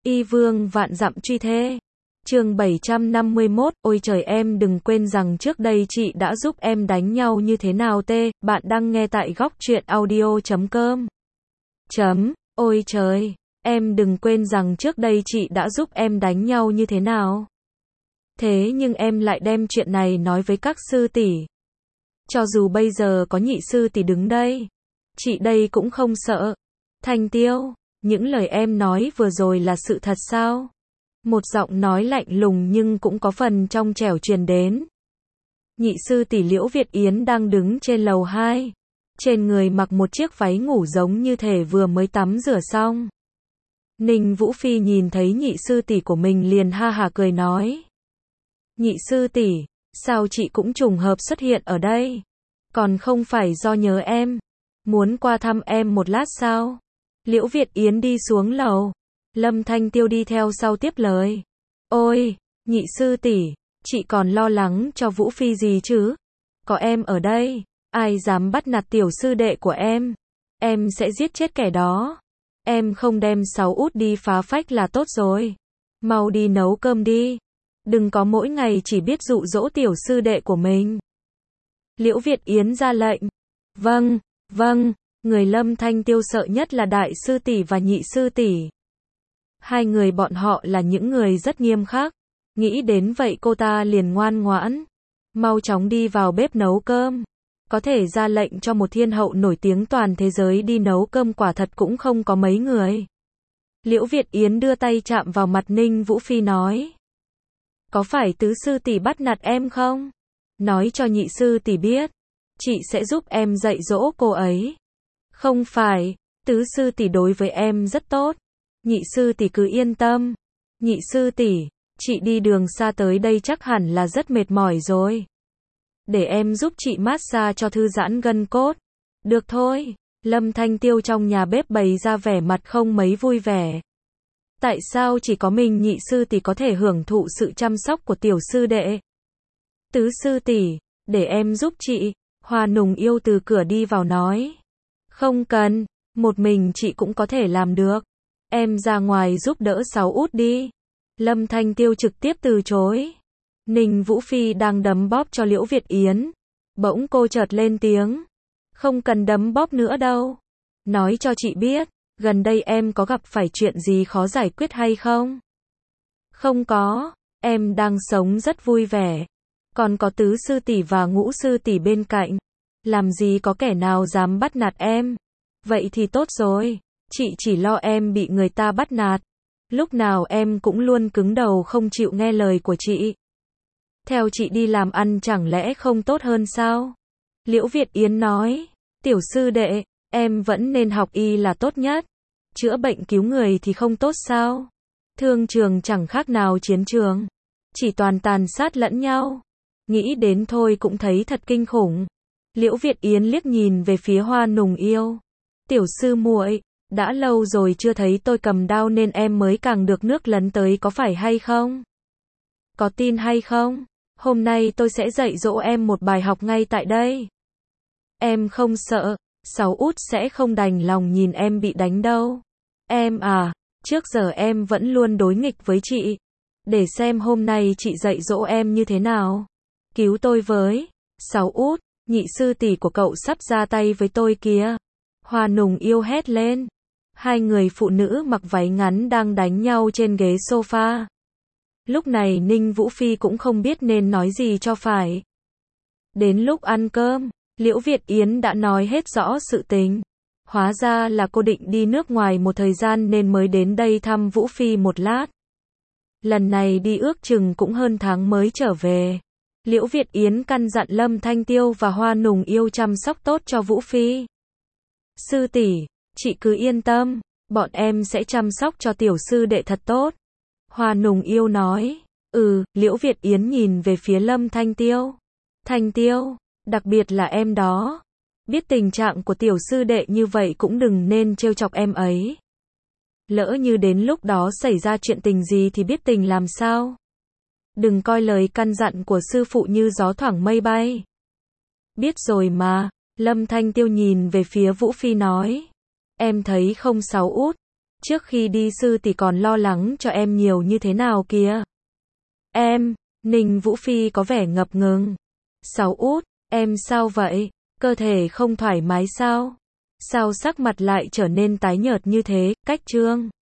Y vương vạn dặm truy thê. Chương 751, ôi trời em đừng quên rằng trước đây chị đã giúp em đánh nhau như thế nào tê, bạn đang nghe tại góc truyện audio.com. Ôi trời, em đừng quên rằng trước đây chị đã giúp em đánh nhau như thế nào. Thế nhưng em lại đem chuyện này nói với các sư tỷ. Cho dù bây giờ có nhị sư tỷ đứng đây, chị đây cũng không sợ. Thanh Tiêu, những lời em nói vừa rồi là sự thật sao? Một giọng nói lạnh lùng nhưng cũng có phần trong trẻo truyền đến. Nhị sư tỷ Liễu Việt Yến đang đứng trên lầu 2. Trên người mặc một chiếc váy ngủ giống như thể vừa mới tắm rửa xong. Ninh Vũ Phi nhìn thấy nhị sư tỷ của mình liền ha hả cười nói. Nhị sư tỷ, sao chị cũng trùng hợp xuất hiện ở đây? Còn không phải do nhớ em, muốn qua thăm em một lát sao? Liễu Việt Yến đi xuống lầu. Lâm Thanh Tiêu đi theo sau tiếp lời. Ôi, nhị sư tỷ, chị còn lo lắng cho Vũ Phi gì chứ? Có em ở đây, ai dám bắt nạt tiểu sư đệ của em sẽ giết chết kẻ đó. Em không đem Sáu Út đi phá phách là tốt rồi. Mau đi nấu cơm đi. Đừng có mỗi ngày chỉ biết dụ dỗ tiểu sư đệ của mình. Liễu Việt Yến ra lệnh. Vâng, người Lâm Thanh Tiêu sợ nhất là đại sư tỷ và nhị sư tỷ. Hai người bọn họ là những người rất nghiêm khắc. Nghĩ đến vậy cô ta liền ngoan ngoãn. Mau chóng đi vào bếp nấu cơm. Có thể ra lệnh cho một thiên hậu nổi tiếng toàn thế giới đi nấu cơm quả thật cũng không có mấy người. Liễu Việt Yến đưa tay chạm vào mặt Ninh Vũ Phi nói. Có phải tứ sư tỷ bắt nạt em không? Nói cho nhị sư tỷ biết. Chị sẽ giúp em dạy dỗ cô ấy. Không phải, tứ sư tỷ đối với em rất tốt. Nhị sư tỷ cứ yên tâm. Nhị sư tỷ, chị đi đường xa tới đây chắc hẳn là rất mệt mỏi rồi. Để em giúp chị massage cho thư giãn gân cốt. Được thôi. Lâm Thanh Tiêu trong nhà bếp bày ra vẻ mặt không mấy vui vẻ. Tại sao chỉ có mình nhị sư tỷ có thể hưởng thụ sự chăm sóc của tiểu sư đệ? Tứ sư tỷ, để em giúp chị. Hoa Nùng Yêu từ cửa đi vào nói. Không cần, một mình chị cũng có thể làm được. Em ra ngoài giúp đỡ Sáu Út đi. Lâm Thanh Tiêu trực tiếp từ chối. Ninh Vũ Phi đang đấm bóp cho Liễu Việt Yến. Bỗng cô chợt lên tiếng. Không cần đấm bóp nữa đâu. Nói cho chị biết, gần đây em có gặp phải chuyện gì khó giải quyết hay không? Không có, em đang sống rất vui vẻ. Còn có tứ sư tỷ và ngũ sư tỷ bên cạnh. Làm gì có kẻ nào dám bắt nạt em. Vậy thì tốt rồi. Chị chỉ lo em bị người ta bắt nạt. Lúc nào em cũng luôn cứng đầu không chịu nghe lời của chị. Theo chị đi làm ăn chẳng lẽ không tốt hơn sao? Liễu Việt Yến nói. Tiểu sư đệ, em vẫn nên học y là tốt nhất. Chữa bệnh cứu người thì không tốt sao? Thương trường chẳng khác nào chiến trường. Chỉ toàn tàn sát lẫn nhau. Nghĩ đến thôi cũng thấy thật kinh khủng. Liễu Việt Yến liếc nhìn về phía Hoa Nùng Yêu. Tiểu sư muội, đã lâu rồi chưa thấy tôi cầm đao nên em mới càng được nước lấn tới có phải hay không? Có tin hay không? Hôm nay tôi sẽ dạy dỗ em một bài học ngay tại đây. Em không sợ, Sáu Út sẽ không đành lòng nhìn em bị đánh đâu. Em à, trước giờ em vẫn luôn đối nghịch với chị. Để xem hôm nay chị dạy dỗ em như thế nào. Cứu tôi với. Sáu Út, nhị sư tỷ của cậu sắp ra tay với tôi kìa. Hoa Nùng Yêu hét lên. Hai người phụ nữ mặc váy ngắn đang đánh nhau trên ghế sofa. Lúc này Ninh Vũ Phi cũng không biết nên nói gì cho phải. Đến lúc ăn cơm, Liễu Việt Yến đã nói hết rõ sự tình. Hóa ra là cô định đi nước ngoài một thời gian nên mới đến đây thăm Vũ Phi một lát. Lần này đi ước chừng cũng hơn tháng mới trở về. Liễu Việt Yến căn dặn Lâm Thanh Tiêu và Hoa Nùng Yêu chăm sóc tốt cho Vũ Phi. Sư tỷ, chị cứ yên tâm, bọn em sẽ chăm sóc cho tiểu sư đệ thật tốt. Hoa Nùng Yêu nói. Liễu Việt Yến nhìn về phía Lâm Thanh Tiêu. Thanh Tiêu, đặc biệt là em đó. Biết tình trạng của tiểu sư đệ như vậy cũng đừng nên trêu chọc em ấy. Lỡ như đến lúc đó xảy ra chuyện tình gì thì biết tình làm sao. Đừng coi lời căn dặn của sư phụ như gió thoảng mây bay. Biết rồi mà. Lâm Thanh Tiêu nhìn về phía Vũ Phi nói. Em thấy không Sáu Út. Trước khi đi sư tỷ còn lo lắng cho em nhiều như thế nào kìa. Em, Ninh Vũ Phi có vẻ ngập ngừng. Sáu út, em sao vậy? Cơ thể không thoải mái sao? Sao sắc mặt lại trở nên tái nhợt như thế, Cách Trương?